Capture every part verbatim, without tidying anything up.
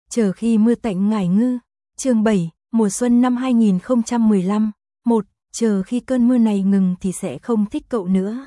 Chờ khi mưa tạnh ngải ngư. Chương bảy, mùa xuân năm hai nghìn không trăm mười lăm. một. Chờ khi cơn mưa này ngừng thì sẽ không thích cậu nữa.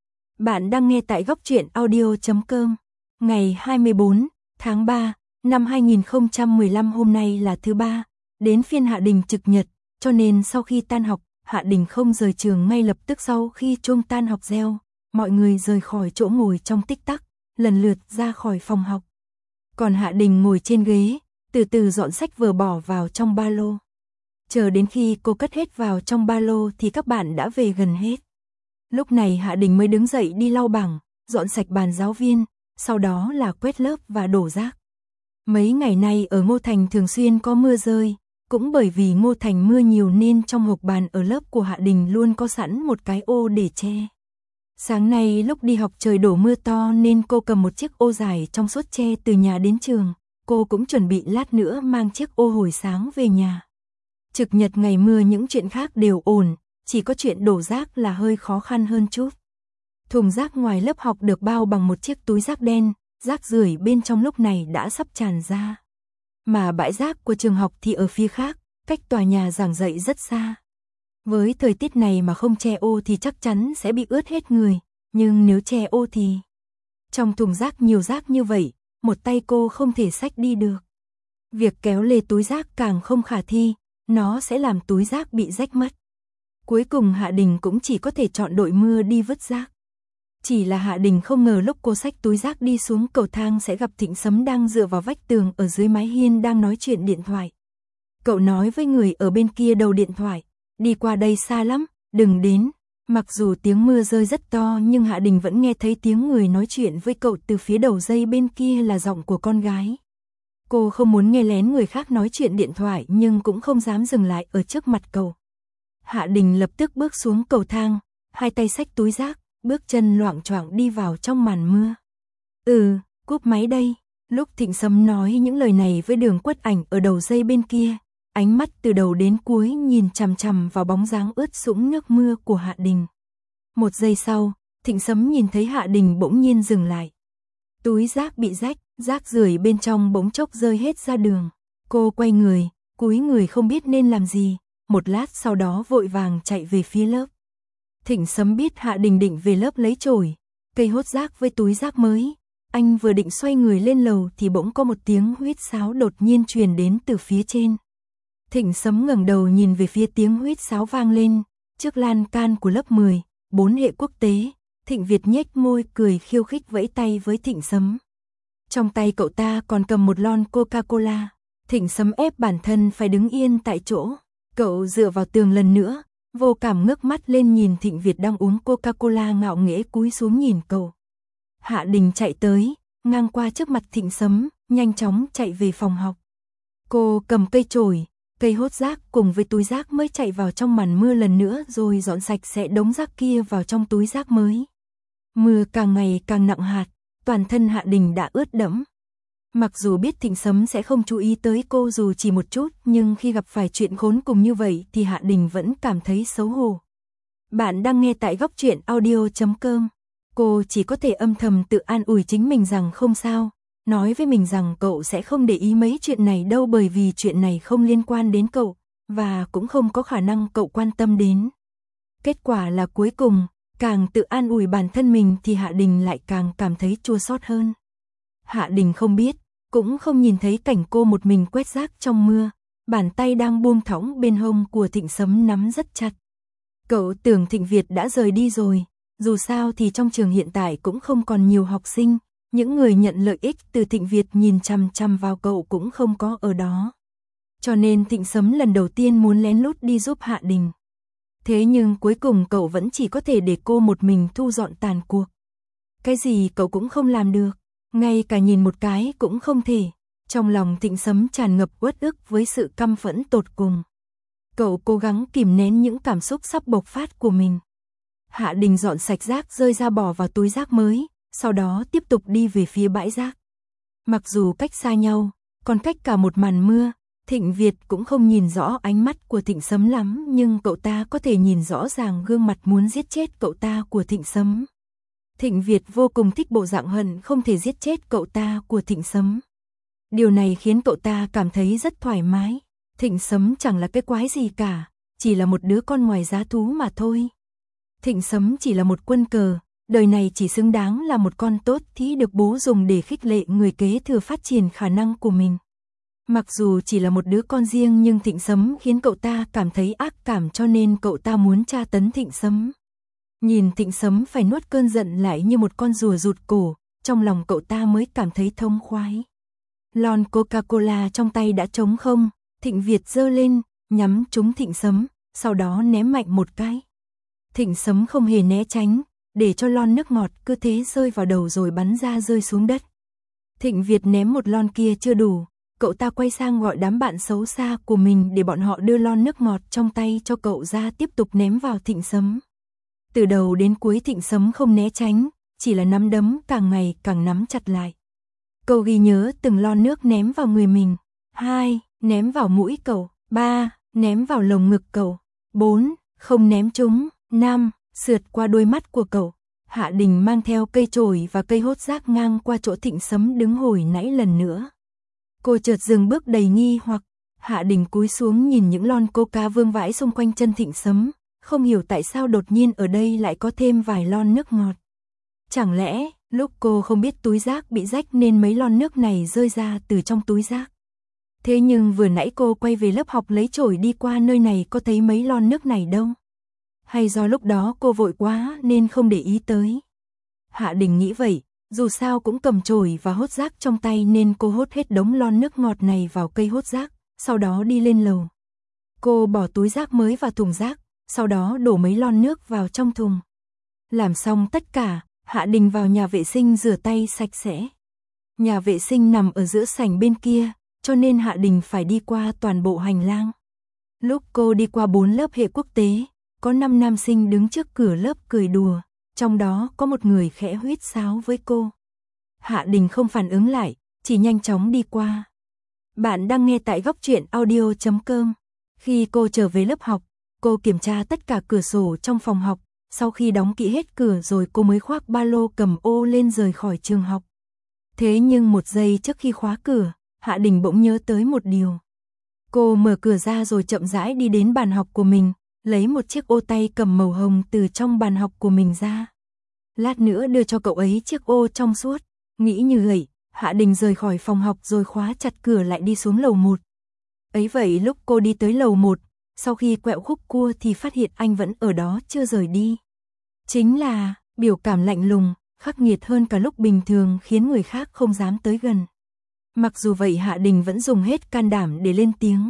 Bạn đang nghe tại góc truyện audio chấm com. Ngày hai mươi bốn tháng ba năm hai nghìn không trăm mười lăm, hôm nay là thứ ba, đến phiên Hạ Đình trực nhật, cho nên sau khi tan học, Hạ Đình không rời trường ngay lập tức. Sau khi chuông tan học reo, mọi người rời khỏi chỗ ngồi trong tích tắc, lần lượt ra khỏi phòng học. Còn Hạ Đình ngồi trên ghế, từ từ dọn sách vở bỏ vào trong ba lô. Chờ đến khi cô cất hết vào trong ba lô thì các bạn đã về gần hết. Lúc này Hạ Đình mới đứng dậy đi lau bảng, dọn sạch bàn giáo viên, sau đó là quét lớp và đổ rác. Mấy ngày nay ở Ngô Thành thường xuyên có mưa rơi, cũng bởi vì Ngô Thành mưa nhiều nên trong hộc bàn ở lớp của Hạ Đình luôn có sẵn một cái ô để che. Sáng nay lúc đi học trời đổ mưa to nên cô cầm một chiếc ô dài trong suốt che từ nhà đến trường. Cô cũng chuẩn bị lát nữa mang chiếc ô hồi sáng về nhà. Trực nhật ngày mưa những chuyện khác đều ổn, chỉ có chuyện đổ rác là hơi khó khăn hơn chút. Thùng rác ngoài lớp học được bao bằng một chiếc túi rác đen, rác rưởi bên trong lúc này đã sắp tràn ra. Mà bãi rác của trường học thì ở phía khác, cách tòa nhà giảng dạy rất xa. Với thời tiết này mà không che ô thì chắc chắn sẽ bị ướt hết người, nhưng nếu che ô thì... Trong thùng rác nhiều rác như vậy, một tay cô không thể xách đi được. Việc kéo lê túi rác càng không khả thi, nó sẽ làm túi rác bị rách mất. Cuối cùng Hạ Đình cũng chỉ có thể chọn đội mưa đi vứt rác. Chỉ là Hạ Đình không ngờ lúc cô xách túi rác đi xuống cầu thang sẽ gặp Thịnh Sấm đang dựa vào vách tường ở dưới mái hiên đang nói chuyện điện thoại. Cậu nói với người ở bên kia đầu điện thoại, đi qua đây xa lắm, đừng đến. Mặc dù tiếng mưa rơi rất to nhưng Hạ Đình vẫn nghe thấy tiếng người nói chuyện với cậu từ phía đầu dây bên kia là giọng của con gái. Cô không muốn nghe lén người khác nói chuyện điện thoại nhưng cũng không dám dừng lại ở trước mặt cậu. Hạ Đình lập tức bước xuống cầu thang, hai tay xách túi rác, bước chân loạng choạng đi vào trong màn mưa. Ừ, cúp máy đây. Lúc Thịnh Sấm nói những lời này với Đường Quất Ảnh ở đầu dây bên kia, ánh mắt từ đầu đến cuối nhìn chằm chằm vào bóng dáng ướt sũng nước mưa của Hạ Đình. Một giây sau, Thịnh Sấm nhìn thấy Hạ Đình bỗng nhiên dừng lại. Túi rác bị rách, rác rưởi bên trong bỗng chốc rơi hết ra đường. Cô quay người, cúi người không biết nên làm gì, một lát sau đó vội vàng chạy về phía lớp. Thịnh Sấm biết Hạ Đình định về lớp lấy chổi, cây hốt rác với túi rác mới. Anh vừa định xoay người lên lầu thì bỗng có một tiếng huýt sáo đột nhiên truyền đến từ phía trên. Thịnh Sấm ngẩng đầu nhìn về phía tiếng huýt sáo vang lên, trước lan can của lớp mười, bốn hệ quốc tế. Thịnh Việt nhếch môi cười khiêu khích vẫy tay với Thịnh Sấm. Trong tay cậu ta còn cầm một lon Coca-Cola. Thịnh Sấm ép bản thân phải đứng yên tại chỗ. Cậu dựa vào tường lần nữa, vô cảm ngước mắt lên nhìn Thịnh Việt đang uống Coca-Cola ngạo nghễ cúi xuống nhìn cậu. Hạ Đình chạy tới, ngang qua trước mặt Thịnh Sấm, nhanh chóng chạy về phòng học. Cô cầm cây chổi, cây hốt rác cùng với túi rác mới chạy vào trong màn mưa lần nữa rồi dọn sạch sẽ đống rác kia vào trong túi rác mới. Mưa càng ngày càng nặng hạt, toàn thân Hạ Đình đã ướt đẫm. Mặc dù biết Thịnh Sấm sẽ không chú ý tới cô dù chỉ một chút, nhưng khi gặp phải chuyện khốn cùng như vậy thì Hạ Đình vẫn cảm thấy xấu hổ. Bạn đang nghe tại góc truyện audio chấm com. Cô chỉ có thể âm thầm tự an ủi chính mình rằng không sao, nói với mình rằng cậu sẽ không để ý mấy chuyện này đâu bởi vì chuyện này không liên quan đến cậu, và cũng không có khả năng cậu quan tâm đến. Kết quả là cuối cùng, càng tự an ủi bản thân mình thì Hạ Đình lại càng cảm thấy chua xót hơn. Hạ Đình không biết, cũng không nhìn thấy cảnh cô một mình quét rác trong mưa, bàn tay đang buông thõng bên hông của Thịnh Sấm nắm rất chặt. Cậu tưởng Thịnh Việt đã rời đi rồi, dù sao thì trong trường hiện tại cũng không còn nhiều học sinh, những người nhận lợi ích từ Thịnh Việt nhìn chằm chằm vào cậu cũng không có ở đó. Cho nên Thịnh Sấm lần đầu tiên muốn lén lút đi giúp Hạ Đình. Thế nhưng cuối cùng cậu vẫn chỉ có thể để cô một mình thu dọn tàn cuộc. Cái gì cậu cũng không làm được, ngay cả nhìn một cái cũng không thể. Trong lòng Thịnh Sấm tràn ngập uất ức với sự căm phẫn tột cùng. Cậu cố gắng kìm nén những cảm xúc sắp bộc phát của mình. Hạ Đình dọn sạch rác rơi ra bỏ vào túi rác mới, sau đó tiếp tục đi về phía bãi rác. Mặc dù cách xa nhau, còn cách cả một màn mưa, Thịnh Việt cũng không nhìn rõ ánh mắt của Thịnh Sấm lắm, nhưng cậu ta có thể nhìn rõ ràng gương mặt muốn giết chết cậu ta của Thịnh Sấm. Thịnh Việt vô cùng thích bộ dạng hận không thể giết chết cậu ta của Thịnh Sấm. Điều này khiến cậu ta cảm thấy rất thoải mái. Thịnh Sấm chẳng là cái quái gì cả, chỉ là một đứa con ngoài giá thú mà thôi. Thịnh Sấm chỉ là một quân cờ, đời này chỉ xứng đáng là một con tốt thì được bố dùng để khích lệ người kế thừa phát triển khả năng của mình. Mặc dù chỉ là một đứa con riêng nhưng Thịnh Sấm khiến cậu ta cảm thấy ác cảm cho nên cậu ta muốn tra tấn Thịnh Sấm. Nhìn Thịnh Sấm phải nuốt cơn giận lại như một con rùa rụt cổ, trong lòng cậu ta mới cảm thấy thông khoái. Lon Coca-Cola trong tay đã trống không, Thịnh Việt giơ lên, nhắm trúng Thịnh Sấm, sau đó ném mạnh một cái. Thịnh Sấm không hề né tránh, để cho lon nước ngọt cứ thế rơi vào đầu rồi bắn ra rơi xuống đất. Thịnh Việt ném một lon kia chưa đủ, cậu ta quay sang gọi đám bạn xấu xa của mình để bọn họ đưa lon nước ngọt trong tay cho cậu ra tiếp tục ném vào Thịnh Sấm. Từ đầu đến cuối Thịnh Sấm không né tránh, chỉ là nắm đấm càng ngày càng nắm chặt lại. Cậu ghi nhớ từng lon nước ném vào người mình. Hai, ném vào mũi cậu. Ba, ném vào lồng ngực cậu. Bốn, không ném trúng. Năm, sượt qua đôi mắt của cậu. Hạ Đình mang theo cây chổi và cây hốt rác ngang qua chỗ Thịnh Sấm đứng hồi nãy lần nữa. Cô chợt dừng bước đầy nghi hoặc. Hạ Đình cúi xuống nhìn những lon coca vương vãi xung quanh chân Thịnh Sấm, không hiểu tại sao đột nhiên ở đây lại có thêm vài lon nước ngọt. Chẳng lẽ, lúc cô không biết túi rác bị rách nên mấy lon nước này rơi ra từ trong túi rác. Thế nhưng vừa nãy cô quay về lớp học lấy chổi đi qua nơi này có thấy mấy lon nước này đâu. Hay do lúc đó cô vội quá nên không để ý tới. Hạ Đình nghĩ vậy, dù sao cũng cầm chổi và hốt rác trong tay nên cô hốt hết đống lon nước ngọt này vào cây hốt rác, sau đó đi lên lầu. Cô bỏ túi rác mới vào thùng rác, sau đó đổ mấy lon nước vào trong thùng. Làm xong tất cả, Hạ Đình vào nhà vệ sinh rửa tay sạch sẽ. Nhà vệ sinh nằm ở giữa sảnh bên kia, cho nên Hạ Đình phải đi qua toàn bộ hành lang. Lúc cô đi qua bốn lớp hệ quốc tế, có năm nam sinh đứng trước cửa lớp cười đùa, trong đó có một người khẽ huýt sáo với cô. Hạ Đình không phản ứng lại, chỉ nhanh chóng đi qua. Bạn đang nghe tại góc truyện audio chấm com. Khi cô trở về lớp học, cô kiểm tra tất cả cửa sổ trong phòng học. Sau khi đóng kỹ hết cửa rồi cô mới khoác ba lô cầm ô lên rời khỏi trường học. Thế nhưng một giây trước khi khóa cửa, Hạ Đình bỗng nhớ tới một điều. Cô mở cửa ra rồi chậm rãi đi đến bàn học của mình, lấy một chiếc ô tay cầm màu hồng từ trong bàn học của mình ra. Lát nữa đưa cho cậu ấy chiếc ô trong suốt. Nghĩ như vậy, Hạ Đình rời khỏi phòng học rồi khóa chặt cửa lại đi xuống lầu một. Ấy vậy lúc cô đi tới lầu một, sau khi quẹo khúc cua thì phát hiện anh vẫn ở đó chưa rời đi. Chính là biểu cảm lạnh lùng, khắc nghiệt hơn cả lúc bình thường khiến người khác không dám tới gần. Mặc dù vậy Hạ Đình vẫn dùng hết can đảm để lên tiếng.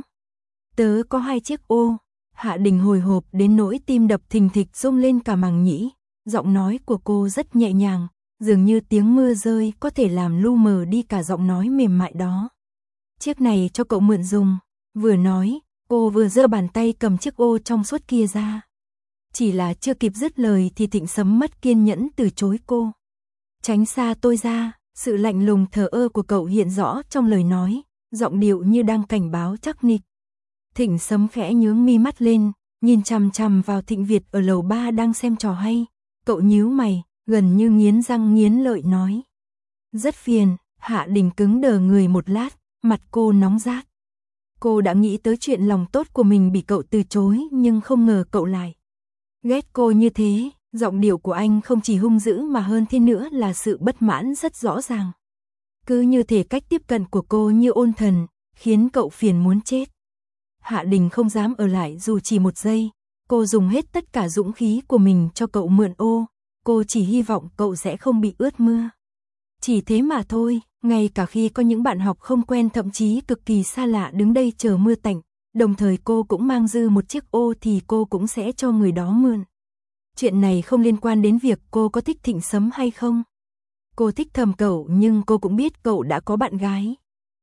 Tớ có hai chiếc ô. Hạ Đình hồi hộp đến nỗi tim đập thình thịch rung lên cả màng nhĩ. Giọng nói của cô rất nhẹ nhàng, dường như tiếng mưa rơi có thể làm lu mờ đi cả giọng nói mềm mại đó. Chiếc này cho cậu mượn dùng. Vừa nói, cô vừa giơ bàn tay cầm chiếc ô trong suốt kia ra. Chỉ là chưa kịp dứt lời thì Thịnh Sấm mất kiên nhẫn từ chối cô. Tránh xa tôi ra, sự lạnh lùng thờ ơ của cậu hiện rõ trong lời nói, giọng điệu như đang cảnh báo chắc nịch. Thịnh Sấm khẽ nhướng mi mắt lên, nhìn chằm chằm vào Thịnh Việt ở lầu ba đang xem trò hay. Cậu nhíu mày, gần như nghiến răng nghiến lợi nói. Rất phiền. Hạ Đình cứng đờ người một lát, mặt cô nóng rát. Cô đã nghĩ tới chuyện lòng tốt của mình bị cậu từ chối nhưng không ngờ cậu lại ghét cô như thế. Giọng điệu của anh không chỉ hung dữ mà hơn thế nữa là sự bất mãn rất rõ ràng. Cứ như thể cách tiếp cận của cô như ôn thần, khiến cậu phiền muốn chết. Hạ Đình không dám ở lại dù chỉ một giây. Cô dùng hết tất cả dũng khí của mình cho cậu mượn ô. Cô chỉ hy vọng cậu sẽ không bị ướt mưa. Chỉ thế mà thôi, ngay cả khi có những bạn học không quen thậm chí cực kỳ xa lạ đứng đây chờ mưa tạnh, đồng thời cô cũng mang dư một chiếc ô thì cô cũng sẽ cho người đó mượn. Chuyện này không liên quan đến việc cô có thích Thịnh Sấm hay không. Cô thích thầm cậu nhưng cô cũng biết cậu đã có bạn gái.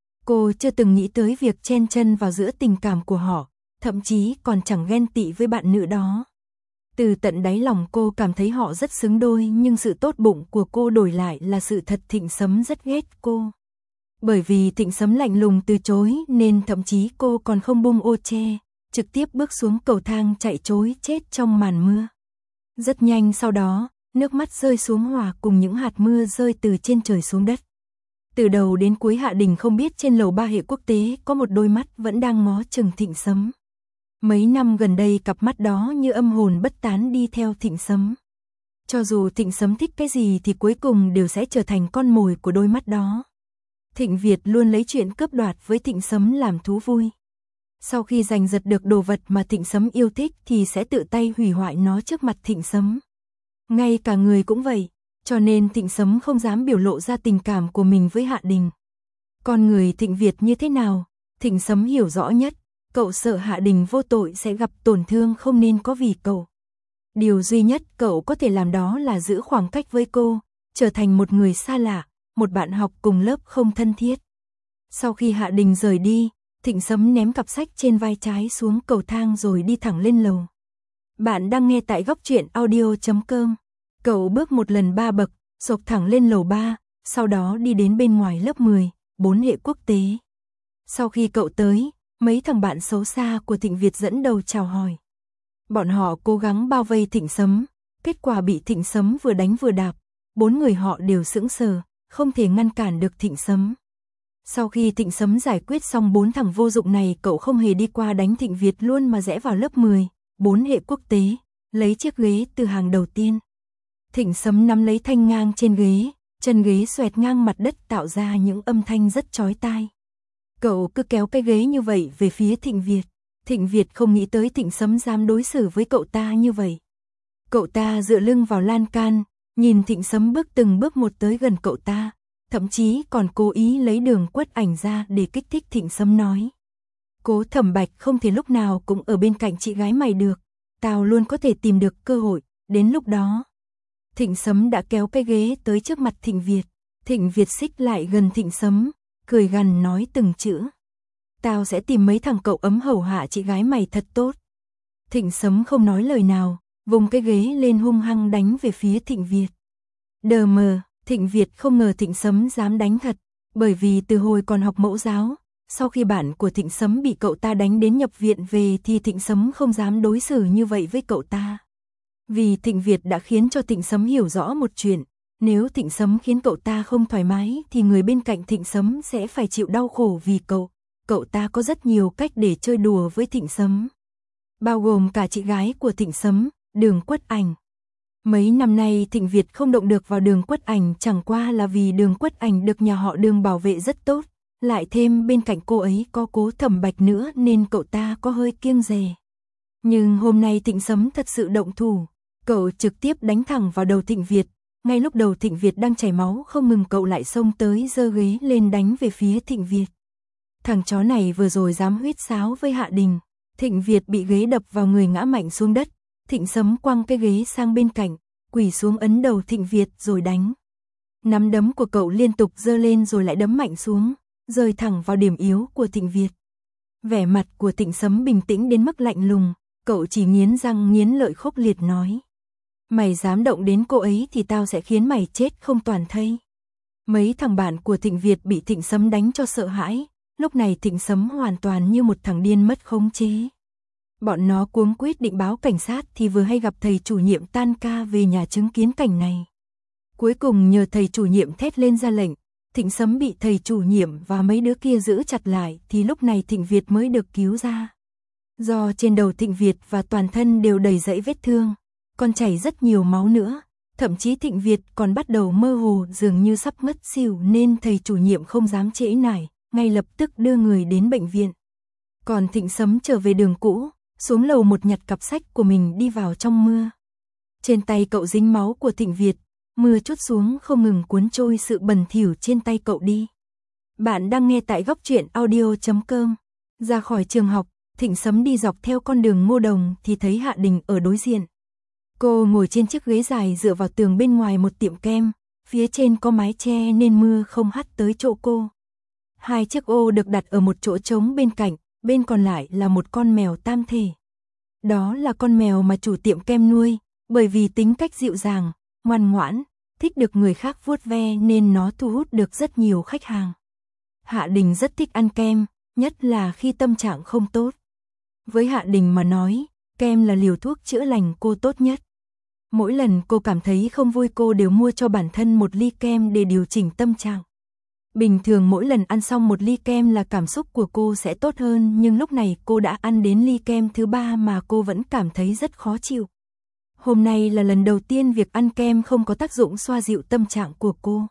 Cô chưa từng nghĩ tới việc chen chân vào giữa tình cảm của họ, thậm chí còn chẳng ghen tị với bạn nữ đó. Từ tận đáy lòng cô cảm thấy họ rất xứng đôi nhưng sự tốt bụng của cô đổi lại là sự thật Thịnh Sấm rất ghét cô. Bởi vì Thịnh Sấm lạnh lùng từ chối nên thậm chí cô còn không bung ô che, trực tiếp bước xuống cầu thang chạy trối chết trong màn mưa. Rất nhanh sau đó, nước mắt rơi xuống hòa cùng những hạt mưa rơi từ trên trời xuống đất. Từ đầu đến cuối Hạ Đình không biết trên lầu ba hệ quốc tế có một đôi mắt vẫn đang ngó chừng Thịnh Sấm. Mấy năm gần đây cặp mắt đó như âm hồn bất tán đi theo Thịnh Sấm. Cho dù Thịnh Sấm thích cái gì thì cuối cùng đều sẽ trở thành con mồi của đôi mắt đó. Thịnh Việt luôn lấy chuyện cướp đoạt với Thịnh Sấm làm thú vui. Sau khi giành giật được đồ vật mà Thịnh Sấm yêu thích thì sẽ tự tay hủy hoại nó trước mặt Thịnh Sấm. Ngay cả người cũng vậy, cho nên Thịnh Sấm không dám biểu lộ ra tình cảm của mình với Hạ Đình. Con người Thịnh Việt như thế nào, Thịnh Sấm hiểu rõ nhất, cậu sợ Hạ Đình vô tội sẽ gặp tổn thương không nên có vì cậu. Điều duy nhất cậu có thể làm đó là giữ khoảng cách với cô, trở thành một người xa lạ, một bạn học cùng lớp không thân thiết. Sau khi Hạ Đình rời đi, Thịnh Sấm ném cặp sách trên vai trái xuống cầu thang rồi đi thẳng lên lầu. Bạn đang nghe tại góc truyện audio chấm com. Cậu bước một lần ba bậc, xộc thẳng lên lầu ba, sau đó đi đến bên ngoài lớp mười, bốn hệ quốc tế. Sau khi cậu tới, mấy thằng bạn xấu xa của Thịnh Việt dẫn đầu chào hỏi. Bọn họ cố gắng bao vây Thịnh Sấm, kết quả bị Thịnh Sấm vừa đánh vừa đạp, bốn người họ đều sững sờ, không thể ngăn cản được Thịnh Sấm. Sau khi Thịnh Sấm giải quyết xong bốn thằng vô dụng này, cậu không hề đi qua đánh Thịnh Việt luôn mà rẽ vào lớp mười, bốn hệ quốc tế, lấy chiếc ghế từ hàng đầu tiên. Thịnh Sấm nắm lấy thanh ngang trên ghế, chân ghế xoẹt ngang mặt đất tạo ra những âm thanh rất chói tai. Cậu cứ kéo cái ghế như vậy về phía Thịnh Việt. Thịnh Việt không nghĩ tới Thịnh Sấm dám đối xử với cậu ta như vậy. Cậu ta dựa lưng vào lan can, nhìn Thịnh Sấm bước từng bước một tới gần cậu ta, thậm chí còn cố ý lấy Đường Quất Ảnh ra để kích thích Thịnh Sấm nói. Cố Thẩm Bạch không thể lúc nào cũng ở bên cạnh chị gái mày được, tao luôn có thể tìm được cơ hội, đến lúc đó. Thịnh Sấm đã kéo cái ghế tới trước mặt Thịnh Việt, Thịnh Việt xích lại gần Thịnh Sấm, cười gằn nói từng chữ. Tao sẽ tìm mấy thằng cậu ấm hầu hạ chị gái mày thật tốt. Thịnh Sấm không nói lời nào, vùng cái ghế lên hung hăng đánh về phía Thịnh Việt. Đờ mờ, Thịnh Việt không ngờ Thịnh Sấm dám đánh thật, bởi vì từ hồi còn học mẫu giáo, sau khi bạn của Thịnh Sấm bị cậu ta đánh đến nhập viện về thì Thịnh Sấm không dám đối xử như vậy với cậu ta. Vì Thịnh Việt đã khiến cho Thịnh Sấm hiểu rõ một chuyện, nếu Thịnh Sấm khiến cậu ta không thoải mái thì người bên cạnh Thịnh Sấm sẽ phải chịu đau khổ vì cậu. Cậu ta có rất nhiều cách để chơi đùa với Thịnh Sấm, bao gồm cả chị gái của Thịnh Sấm, Đường Quất Ảnh. Mấy năm nay Thịnh Việt không động được vào Đường Quất Ảnh chẳng qua là vì Đường Quất Ảnh được nhà họ Đường bảo vệ rất tốt, lại thêm bên cạnh cô ấy có Cố Thẩm Bạch nữa nên cậu ta có hơi kiêng dè. Nhưng hôm nay Thịnh Sấm thật sự động thủ, cậu trực tiếp đánh thẳng vào đầu Thịnh Việt. Ngay lúc đầu Thịnh Việt đang chảy máu không ngừng, cậu lại xông tới giơ ghế lên đánh về phía Thịnh Việt. Thằng chó này vừa rồi dám huýt sáo với Hạ Đình. Thịnh Việt bị ghế đập vào người ngã mạnh xuống đất. Thịnh Sấm quăng cái ghế sang bên cạnh, quỳ xuống ấn đầu Thịnh Việt rồi đánh. Nắm đấm của cậu liên tục giơ lên rồi lại đấm mạnh xuống, rơi thẳng vào điểm yếu của Thịnh Việt. Vẻ mặt của Thịnh Sấm bình tĩnh đến mức lạnh lùng, cậu chỉ nghiến răng nghiến lợi khốc liệt nói. Mày dám động đến cô ấy thì tao sẽ khiến mày chết không toàn thây. Mấy thằng bạn của Thịnh Việt bị Thịnh Sấm đánh cho sợ hãi. Lúc này Thịnh Sấm hoàn toàn như một thằng điên mất khống chế. Bọn nó cuống quýt định báo cảnh sát thì vừa hay gặp thầy chủ nhiệm tan ca về nhà chứng kiến cảnh này. Cuối cùng nhờ thầy chủ nhiệm thét lên ra lệnh, Thịnh Sấm bị thầy chủ nhiệm và mấy đứa kia giữ chặt lại thì lúc này Thịnh Việt mới được cứu ra. Do trên đầu Thịnh Việt và toàn thân đều đầy dãy vết thương, còn chảy rất nhiều máu nữa, thậm chí Thịnh Việt còn bắt đầu mơ hồ dường như sắp ngất xỉu nên thầy chủ nhiệm không dám trễ nải, ngay lập tức đưa người đến bệnh viện. Còn Thịnh Sấm trở về đường cũ, xuống lầu một nhặt cặp sách của mình đi vào trong mưa. Trên tay cậu dính máu của Thịnh Việt, mưa trút xuống không ngừng cuốn trôi sự bẩn thỉu trên tay cậu đi. Bạn đang nghe tại góc truyện audio chấm com. Ra khỏi trường học, Thịnh Sấm đi dọc theo con đường Ngô Đồng thì thấy Hạ Đình ở đối diện. Cô ngồi trên chiếc ghế dài dựa vào tường bên ngoài một tiệm kem, phía trên có mái che nên mưa không hắt tới chỗ cô. Hai chiếc ô được đặt ở một chỗ trống bên cạnh, bên còn lại là một con mèo tam thể. Đó là con mèo mà chủ tiệm kem nuôi, bởi vì tính cách dịu dàng, ngoan ngoãn, thích được người khác vuốt ve nên nó thu hút được rất nhiều khách hàng. Hạ Đình rất thích ăn kem, nhất là khi tâm trạng không tốt. Với Hạ Đình mà nói, kem là liều thuốc chữa lành cô tốt nhất. Mỗi lần cô cảm thấy không vui cô đều mua cho bản thân một ly kem để điều chỉnh tâm trạng. Bình thường mỗi lần ăn xong một ly kem là cảm xúc của cô sẽ tốt hơn, nhưng lúc này cô đã ăn đến ly kem thứ ba mà cô vẫn cảm thấy rất khó chịu. Hôm nay là lần đầu tiên việc ăn kem không có tác dụng xoa dịu tâm trạng của cô.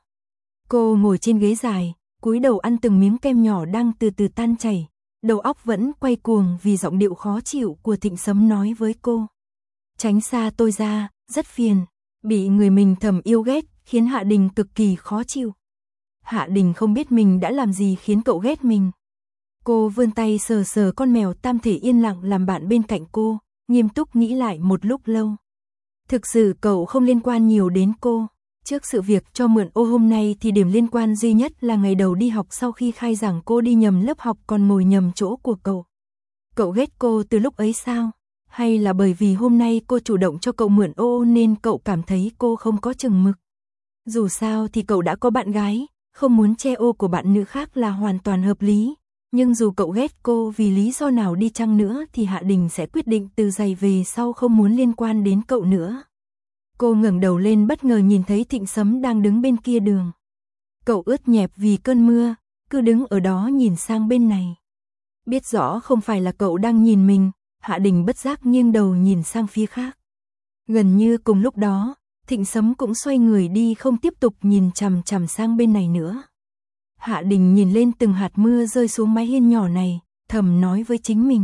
Cô ngồi trên ghế dài, cúi đầu ăn từng miếng kem nhỏ đang từ từ tan chảy, đầu óc vẫn quay cuồng vì giọng điệu khó chịu của Thịnh Sấm nói với cô. Tránh xa tôi ra, rất phiền, bị người mình thầm yêu ghét, khiến Hạ Đình cực kỳ khó chịu. Hạ Đình không biết mình đã làm gì khiến cậu ghét mình. Cô vươn tay sờ sờ con mèo tam thể yên lặng làm bạn bên cạnh cô, nghiêm túc nghĩ lại một lúc lâu. Thực sự cậu không liên quan nhiều đến cô. Trước sự việc cho mượn ô hôm nay thì điểm liên quan duy nhất là ngày đầu đi học sau khi khai giảng cô đi nhầm lớp học còn ngồi nhầm chỗ của cậu. Cậu ghét cô từ lúc ấy sao? Hay là bởi vì hôm nay cô chủ động cho cậu mượn ô nên cậu cảm thấy cô không có chừng mực? Dù sao thì cậu đã có bạn gái, không muốn che ô của bạn nữ khác là hoàn toàn hợp lý. Nhưng dù cậu ghét cô vì lý do nào đi chăng nữa thì Hạ Đình sẽ quyết định từ giày về sau không muốn liên quan đến cậu nữa. Cô ngẩng đầu lên bất ngờ nhìn thấy Thịnh Sấm đang đứng bên kia đường. Cậu ướt nhẹp vì cơn mưa, cứ đứng ở đó nhìn sang bên này. Biết rõ không phải là cậu đang nhìn mình, Hạ Đình bất giác nghiêng đầu nhìn sang phía khác. Gần như cùng lúc đó, Thịnh Sấm cũng xoay người đi không tiếp tục nhìn chằm chằm sang bên này nữa. Hạ Đình nhìn lên từng hạt mưa rơi xuống mái hiên nhỏ này, thầm nói với chính mình.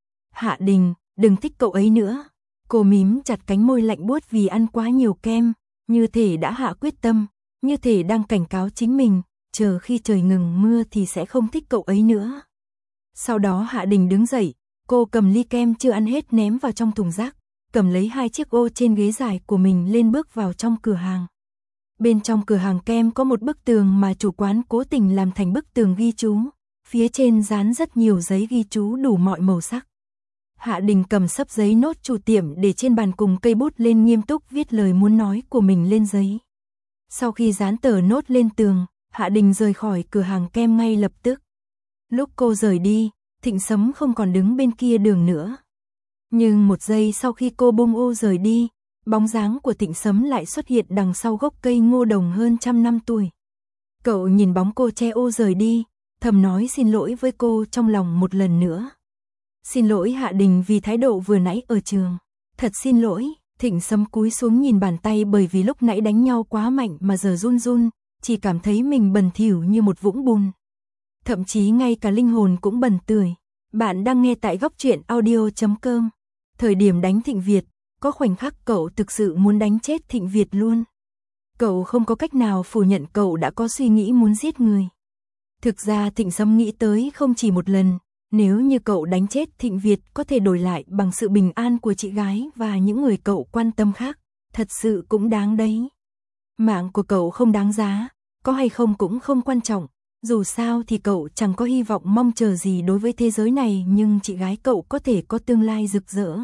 Hạ Đình, đừng thích cậu ấy nữa. Cô mím chặt cánh môi lạnh buốt vì ăn quá nhiều kem, như thể đã hạ quyết tâm, như thể đang cảnh cáo chính mình, chờ khi trời ngừng mưa thì sẽ không thích cậu ấy nữa. Sau đó Hạ Đình đứng dậy, cô cầm ly kem chưa ăn hết ném vào trong thùng rác, cầm lấy hai chiếc ô trên ghế dài của mình lên bước vào trong cửa hàng. Bên trong cửa hàng kem có một bức tường mà chủ quán cố tình làm thành bức tường ghi chú, phía trên dán rất nhiều giấy ghi chú đủ mọi màu sắc. Hạ Đình cầm xấp giấy nốt chủ tiệm để trên bàn cùng cây bút lên nghiêm túc viết lời muốn nói của mình lên giấy. Sau khi dán tờ nốt lên tường, Hạ Đình rời khỏi cửa hàng kem ngay lập tức. Lúc cô rời đi, Thịnh Sấm không còn đứng bên kia đường nữa. Nhưng một giây sau khi cô bung ô rời đi, bóng dáng của Thịnh Sấm lại xuất hiện đằng sau gốc cây ngô đồng hơn trăm năm tuổi. Cậu nhìn bóng cô che ô rời đi, thầm nói xin lỗi với cô trong lòng một lần nữa. Xin lỗi Hạ Đình vì thái độ vừa nãy ở trường. Thật xin lỗi. Thịnh Sấm cúi xuống nhìn bàn tay bởi vì lúc nãy đánh nhau quá mạnh mà giờ run run, chỉ cảm thấy mình bẩn thỉu như một vũng bùn. Thậm chí ngay cả linh hồn cũng bẩn tưởi. Bạn đang nghe tại góc truyện audio chấm com. Thời điểm đánh Thịnh Việt, có khoảnh khắc cậu thực sự muốn đánh chết Thịnh Việt luôn. Cậu không có cách nào phủ nhận cậu đã có suy nghĩ muốn giết người. Thực ra Thịnh Sấm nghĩ tới không chỉ một lần, nếu như cậu đánh chết Thịnh Việt có thể đổi lại bằng sự bình an của chị gái và những người cậu quan tâm khác, thật sự cũng đáng đấy. Mạng của cậu không đáng giá, có hay không cũng không quan trọng, dù sao thì cậu chẳng có hy vọng mong chờ gì đối với thế giới này, nhưng chị gái cậu có thể có tương lai rực rỡ.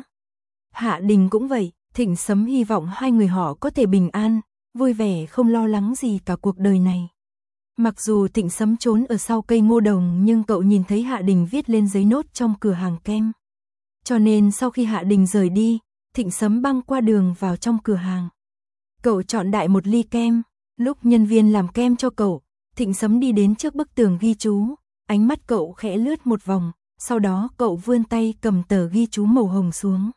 Hạ Đình cũng vậy, Thịnh Sấm hy vọng hai người họ có thể bình an, vui vẻ không lo lắng gì cả cuộc đời này. Mặc dù Thịnh Sấm trốn ở sau cây ngô đồng nhưng cậu nhìn thấy Hạ Đình viết lên giấy nốt trong cửa hàng kem. Cho nên sau khi Hạ Đình rời đi, Thịnh Sấm băng qua đường vào trong cửa hàng. Cậu chọn đại một ly kem, lúc nhân viên làm kem cho cậu, Thịnh Sấm đi đến trước bức tường ghi chú, ánh mắt cậu khẽ lướt một vòng, sau đó cậu vươn tay cầm tờ ghi chú màu hồng xuống.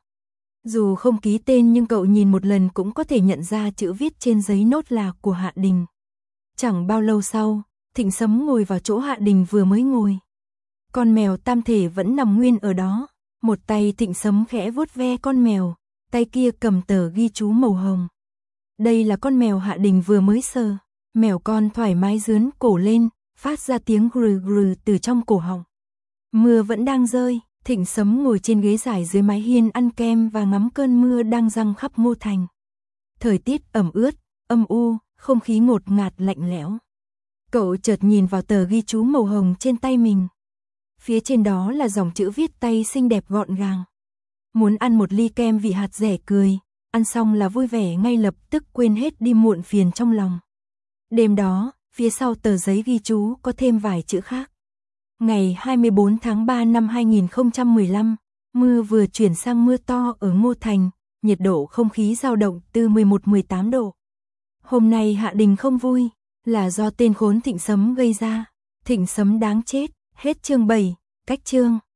Dù không ký tên nhưng cậu nhìn một lần cũng có thể nhận ra chữ viết trên giấy nốt là của Hạ Đình. Chẳng bao lâu sau, Thịnh Sấm ngồi vào chỗ Hạ Đình vừa mới ngồi. Con mèo tam thể vẫn nằm nguyên ở đó, một tay Thịnh Sấm khẽ vuốt ve con mèo, tay kia cầm tờ ghi chú màu hồng. Đây là con mèo Hạ Đình vừa mới sờ, mèo con thoải mái dướn cổ lên, phát ra tiếng gừ gừ từ trong cổ họng. Mưa vẫn đang rơi, Thịnh Sấm ngồi trên ghế dài dưới mái hiên ăn kem và ngắm cơn mưa đang giăng khắp Ngô Thành. Thời tiết ẩm ướt, âm u, không khí ngột ngạt lạnh lẽo. Cậu chợt nhìn vào tờ ghi chú màu hồng trên tay mình. Phía trên đó là dòng chữ viết tay xinh đẹp gọn gàng. Muốn ăn một ly kem vị hạt rẻ cười, ăn xong là vui vẻ ngay lập tức quên hết đi muộn phiền trong lòng. Đêm đó, phía sau tờ giấy ghi chú có thêm vài chữ khác. Ngày hai mươi bốn tháng ba năm hai nghìn không trăm mười lăm, mưa vừa chuyển sang mưa to ở Ngô Thành, nhiệt độ không khí dao động từ mười một đến mười tám độ. Hôm nay Hạ Đình không vui, là do tên khốn Thịnh Sấm gây ra. Thịnh Sấm đáng chết. Hết chương bảy. Cách chương.